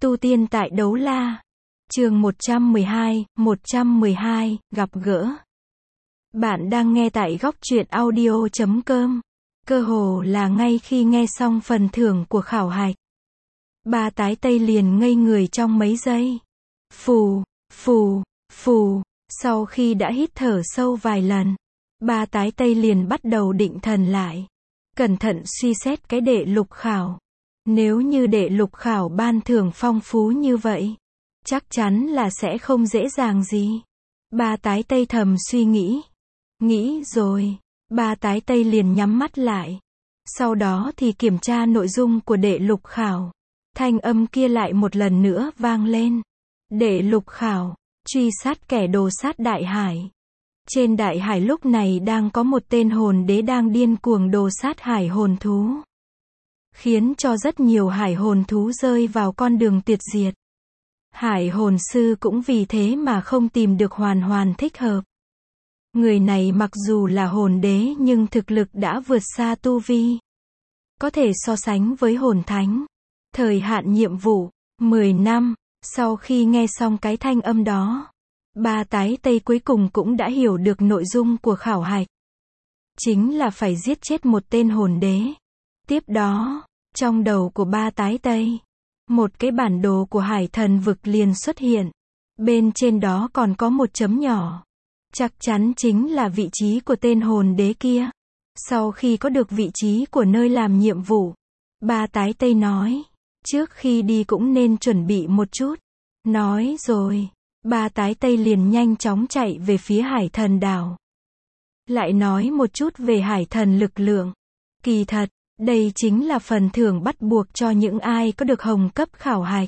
Tu tiên tại Đấu La. Chương 112, gặp gỡ. Bạn đang nghe tại góc truyện audio.com. Cơ hồ là ngay khi nghe xong phần thưởng của khảo hạch, ba tái tây liền ngây người trong mấy giây. Phù, phù, phù, sau khi đã hít thở sâu vài lần, ba tái tây liền bắt đầu định thần lại, cẩn thận suy xét cái đệ lục khảo. Nếu như đệ lục khảo ban thưởng phong phú như vậy, chắc chắn là sẽ không dễ dàng gì. Ba tái tây thầm suy nghĩ. Nghĩ rồi, ba tái tây liền nhắm mắt lại. Sau đó thì kiểm tra nội dung của đệ lục khảo. Thanh âm kia lại một lần nữa vang lên. Đệ lục khảo, truy sát kẻ đồ sát đại hải. Trên đại hải lúc này đang có một tên hồn đế đang điên cuồng đồ sát hải hồn thú, khiến cho rất nhiều hải hồn thú rơi vào con đường tuyệt diệt. Hải hồn sư cũng vì thế mà không tìm được hoàn thích hợp. Người này mặc dù là hồn đế nhưng thực lực đã vượt xa tu vi, có thể so sánh với hồn thánh. Thời hạn nhiệm vụ 10 năm. Sau khi nghe xong cái thanh âm đó, ba tái tây cuối cùng cũng đã hiểu được nội dung của khảo hạch. Chính là phải giết chết một tên hồn đế. Tiếp đó, trong đầu của ba tái tây, một cái bản đồ của hải thần vực liền xuất hiện. Bên trên đó còn có một chấm nhỏ. Chắc chắn chính là vị trí của tên hồn đế kia. Sau khi có được vị trí của nơi làm nhiệm vụ, ba tái tây nói, trước khi đi cũng nên chuẩn bị một chút. Nói rồi, ba tái tây liền nhanh chóng chạy về phía hải thần đảo. Lại nói một chút về hải thần lực lượng. Kỳ thật, đây chính là phần thưởng bắt buộc cho những ai có được hồng cấp khảo hạch.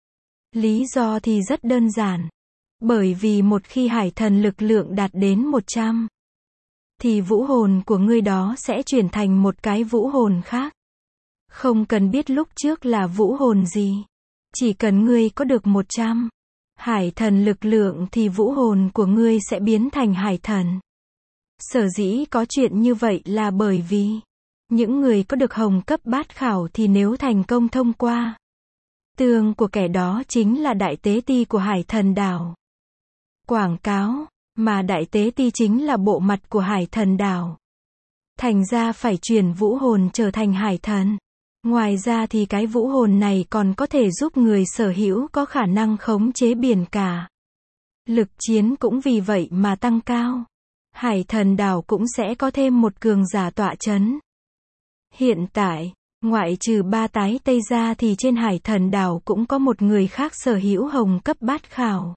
Lý do thì rất đơn giản. Bởi vì một khi hải thần lực lượng đạt đến 100, thì vũ hồn của ngươi đó sẽ chuyển thành một cái vũ hồn khác. Không cần biết lúc trước là vũ hồn gì. Chỉ cần ngươi có được 100 hải thần lực lượng thì vũ hồn của ngươi sẽ biến thành hải thần. Sở dĩ có chuyện như vậy là bởi vì những người có được hồng cấp bát khảo thì nếu thành công thông qua, tường của kẻ đó chính là đại tế ti của hải thần đảo. Quảng cáo, mà đại tế ti chính là bộ mặt của hải thần đảo. Thành ra phải chuyển vũ hồn trở thành hải thần. Ngoài ra thì cái vũ hồn này còn có thể giúp người sở hữu có khả năng khống chế biển cả. Lực chiến cũng vì vậy mà tăng cao. Hải thần đảo cũng sẽ có thêm một cường giả tọa chấn. Hiện tại, ngoại trừ ba tái tây ra thì trên hải thần đảo cũng có một người khác sở hữu hồng cấp bát khảo.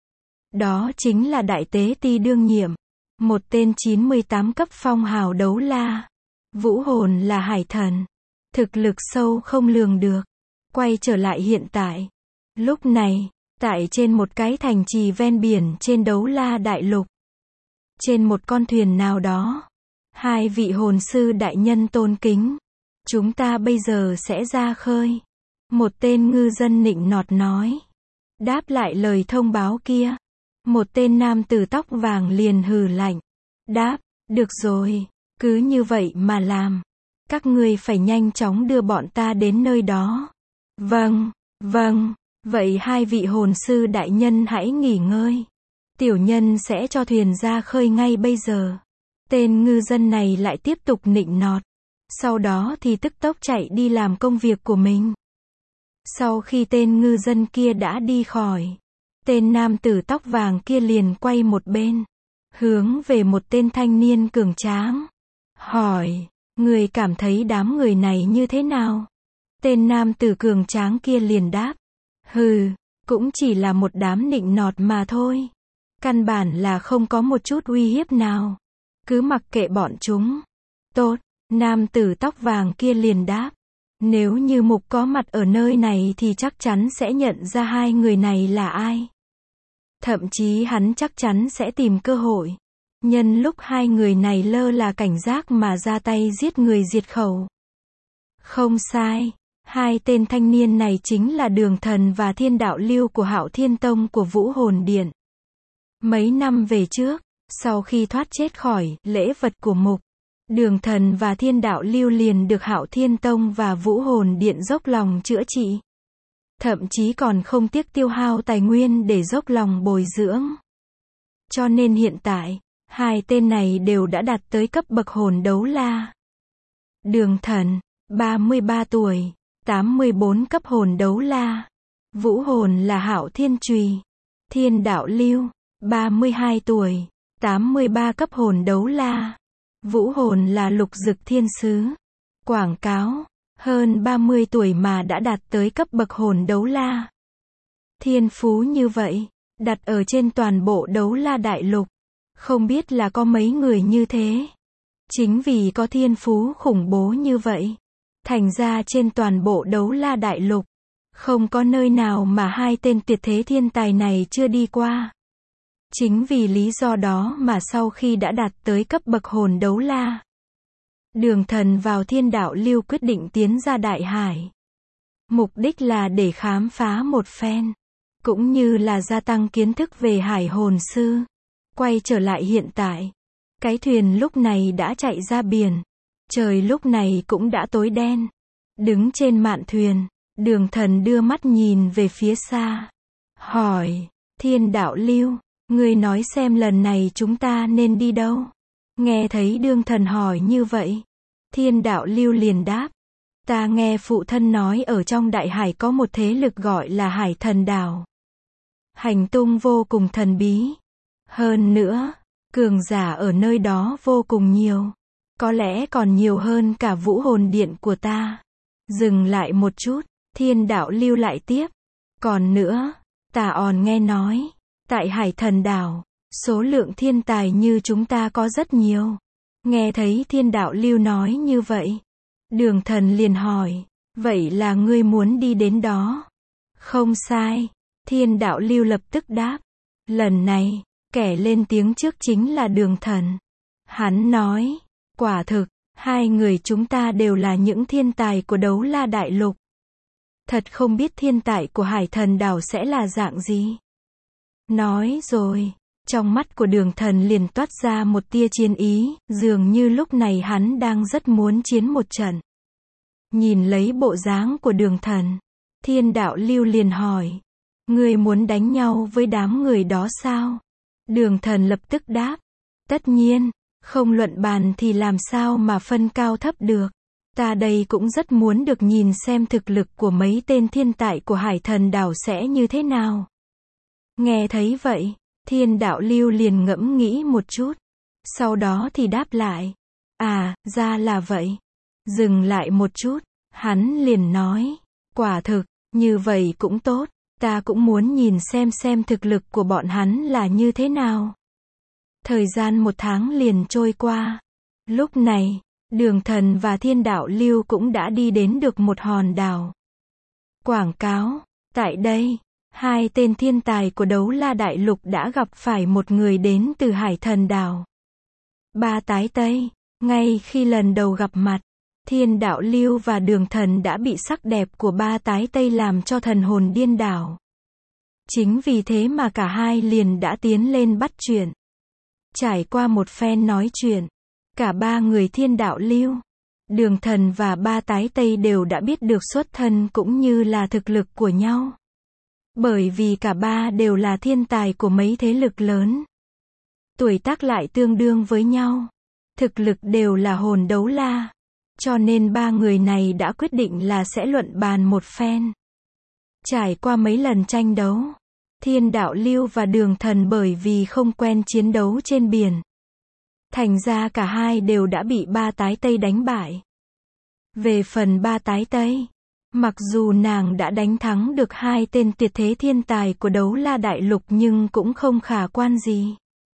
Đó chính là đại tế ti đương nhiệm. Một tên 98 cấp phong hào đấu la. Vũ hồn là hải thần. Thực lực sâu không lường được. Quay trở lại hiện tại. Lúc này, tại trên một cái thành trì ven biển trên Đấu La đại lục. Trên một con thuyền nào đó. Hai vị hồn sư đại nhân tôn kính. Chúng ta bây giờ sẽ ra khơi. Một tên ngư dân nịnh nọt nói. Đáp lại lời thông báo kia. Một tên nam tử tóc vàng liền hừ lạnh. Đáp, được rồi, cứ như vậy mà làm. Các ngươi phải nhanh chóng đưa bọn ta đến nơi đó. Vâng, vâng, vậy hai vị hồn sư đại nhân hãy nghỉ ngơi. Tiểu nhân sẽ cho thuyền ra khơi ngay bây giờ. Tên ngư dân này lại tiếp tục nịnh nọt. Sau đó thì tức tốc chạy đi làm công việc của mình. Sau khi tên ngư dân kia đã đi khỏi, tên nam tử tóc vàng kia liền quay một bên, hướng về một tên thanh niên cường tráng. Hỏi, người cảm thấy đám người này như thế nào? Tên nam tử cường tráng kia liền đáp. Hừ, cũng chỉ là một đám nịnh nọt mà thôi. Căn bản là không có một chút uy hiếp nào. Cứ mặc kệ bọn chúng. Tốt, nam tử tóc vàng kia liền đáp. Nếu như Mục có mặt ở nơi này thì chắc chắn sẽ nhận ra hai người này là ai. Thậm chí hắn chắc chắn sẽ tìm cơ hội. Nhân lúc hai người này lơ là cảnh giác mà ra tay giết người diệt khẩu. Không sai. Hai tên thanh niên này chính là Đường Thần và Thiên Đạo Lưu của Hạo Thiên Tông của Vũ Hồn Điện. Mấy năm về trước, sau khi thoát chết khỏi lễ vật của Mục, Đường Thần và Thiên Đạo Lưu liền được Hạo Thiên Tông và Vũ Hồn Điện dốc lòng chữa trị. thậm chí còn không tiếc tiêu hao tài nguyên để dốc lòng bồi dưỡng. Cho nên hiện tại, hai tên này đều đã đạt tới cấp bậc hồn đấu la. Đường Thần, 33 tuổi, 84 cấp hồn đấu la. Vũ hồn là Hạo Thiên Chùy. Thiên Đạo Lưu, 32 tuổi, 83 cấp hồn đấu la. Vũ hồn là Lục Dực Thiên Sứ. Quảng cáo, hơn 30 tuổi mà đã đạt tới cấp bậc hồn đấu la. Thiên phú như vậy, đặt ở trên toàn bộ đấu la đại lục, không biết là có mấy người như thế. Chính vì có thiên phú khủng bố như vậy, thành ra trên toàn bộ đấu la đại lục, không có nơi nào mà hai tên tuyệt thế thiên tài này chưa đi qua. Chính vì lý do đó mà sau khi đã đạt tới cấp bậc hồn đấu la, Đường Thần vào Thiên Đạo Lưu quyết định tiến ra Đại Hải. Mục đích là để khám phá một phen, cũng như là gia tăng kiến thức về hải hồn sư. Quay trở lại hiện tại, cái thuyền lúc này đã chạy ra biển. Trời lúc này cũng đã tối đen. Đứng trên mạn thuyền, Đường Thần đưa mắt nhìn về phía xa. Hỏi, Thiên Đạo Lưu, ngươi nói xem lần này chúng ta nên đi đâu? Nghe thấy Đường Thần hỏi như vậy, Thiên Đạo Lưu liền đáp. Ta nghe phụ thân nói ở trong đại hải có một thế lực gọi là Hải Thần Đảo. Hành tung vô cùng thần bí. Hơn nữa, cường giả ở nơi đó vô cùng nhiều. Có lẽ còn nhiều hơn cả vũ hồn điện của ta. Dừng lại một chút, Thiên Đạo Lưu lại tiếp. Còn nữa, ta còn nghe nói, tại Hải Thần Đảo, số lượng thiên tài như chúng ta có rất nhiều. Nghe thấy Thiên Đạo Lưu nói như vậy, Đường Thần liền hỏi, vậy là ngươi muốn đi đến đó? Không sai, Thiên Đạo Lưu lập tức đáp. Lần này, kẻ lên tiếng trước chính là Đường Thần. Hắn nói, quả thực, hai người chúng ta đều là những thiên tài của đấu la đại lục. Thật không biết thiên tài của Hải Thần Đảo sẽ là dạng gì. Nói rồi, trong mắt của Đường Thần liền toát ra một tia chiến ý, dường như lúc này hắn đang rất muốn chiến một trận. Nhìn lấy bộ dáng của Đường Thần, Thiên Đạo Lưu liền hỏi, ngươi muốn đánh nhau với đám người đó sao? Đường Thần lập tức đáp, tất nhiên, không luận bàn thì làm sao mà phân cao thấp được. Ta đây cũng rất muốn được nhìn xem thực lực của mấy tên thiên tài của Hải Thần Đảo sẽ như thế nào. Nghe thấy vậy, Thiên Đạo Lưu liền ngẫm nghĩ một chút. Sau đó thì đáp lại, à, ra là vậy. Dừng lại một chút, hắn liền nói, quả thực, như vậy cũng tốt, ta cũng muốn nhìn xem thực lực của bọn hắn là như thế nào. Thời gian 1 tháng liền trôi qua. Lúc này, Đường Thần và Thiên Đạo Lưu cũng đã đi đến được một hòn đảo. Quảng cáo, tại đây, hai tên thiên tài của đấu la đại lục đã gặp phải một người đến từ Hải Thần Đảo. Ba tái Tây, ngay khi lần đầu gặp mặt, Thiên Đạo Lưu và Đường Thần đã bị sắc đẹp của ba tái Tây làm cho thần hồn điên đảo. Chính vì thế mà cả hai liền đã tiến lên bắt chuyện. Trải qua một phen nói chuyện, cả ba người Thiên Đạo Lưu, Đường Thần và ba tái Tây đều đã biết được xuất thân cũng như là thực lực của nhau. Bởi vì cả ba đều là thiên tài của mấy thế lực lớn. Tuổi tác lại tương đương với nhau. Thực lực đều là hồn đấu la. Cho nên ba người này đã quyết định là sẽ luận bàn một phen. Trải qua mấy lần tranh đấu, Thiên Đạo Lưu và Đường Thần bởi vì không quen chiến đấu trên biển, thành ra cả hai đều đã bị ba tái Tây đánh bại. Về phần ba tái Tây, mặc dù nàng đã đánh thắng được hai tên tuyệt thế thiên tài của đấu la đại lục nhưng cũng không khả quan gì.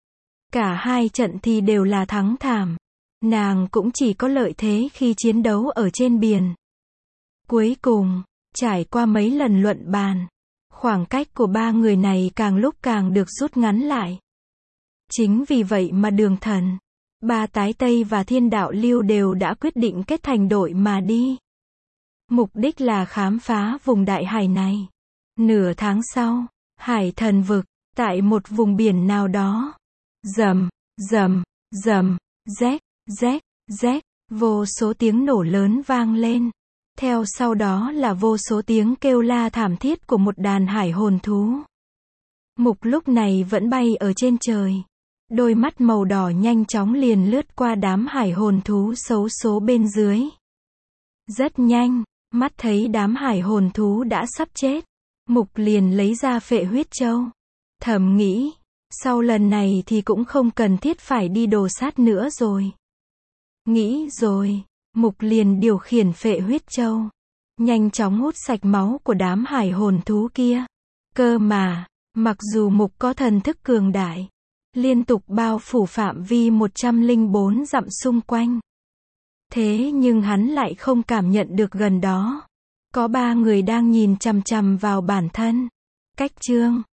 Cả hai trận thì đều là thắng thảm. Nàng cũng chỉ có lợi thế khi chiến đấu ở trên biển. Cuối cùng, trải qua mấy lần luận bàn, khoảng cách của ba người này càng lúc càng được rút ngắn lại. Chính vì vậy mà Đường Thần, ba tái Tây và Thiên Đạo Lưu đều đã quyết định kết thành đội mà đi. Mục đích là khám phá vùng đại hải này. Nửa tháng sau, Hải Thần Vực, tại một vùng biển nào đó. Rầm, rầm, rầm, rét, rét, rét, vô số tiếng nổ lớn vang lên. Theo sau đó là vô số tiếng kêu la thảm thiết của một đàn hải hồn thú. Mục lúc này vẫn bay ở trên trời. Đôi mắt màu đỏ nhanh chóng liền lướt qua đám hải hồn thú xấu số bên dưới. Rất nhanh, mắt thấy đám hải hồn thú đã sắp chết. Mục liền lấy ra phệ huyết châu. Thầm nghĩ, sau lần này thì cũng không cần thiết phải đi đồ sát nữa rồi. Nghĩ rồi, Mục liền điều khiển phệ huyết châu. Nhanh chóng hút sạch máu của đám hải hồn thú kia. Cơ mà, mặc dù Mục có thần thức cường đại, liên tục bao phủ phạm vi 104 dặm xung quanh. Thế nhưng hắn lại không cảm nhận được gần đó có 3 người đang nhìn chằm chằm vào bản thân. Cách chương